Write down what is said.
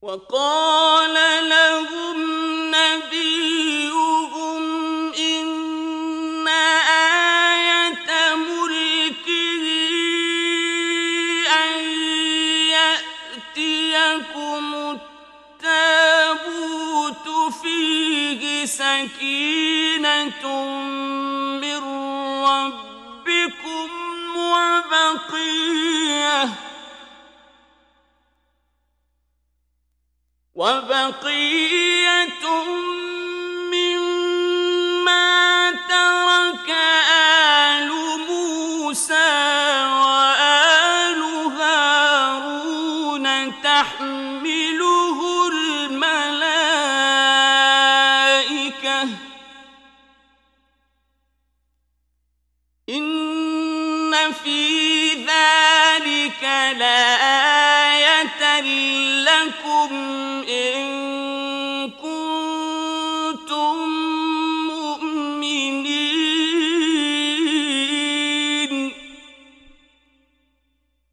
وقال لهم نبيهم إن آية ملكه أن يأتيكم التابوت فيه سكينة من ربكم وبقية مما ترك آل موسى وآل هارون تحمله الملائكة إن في ذلك لآية لكم إن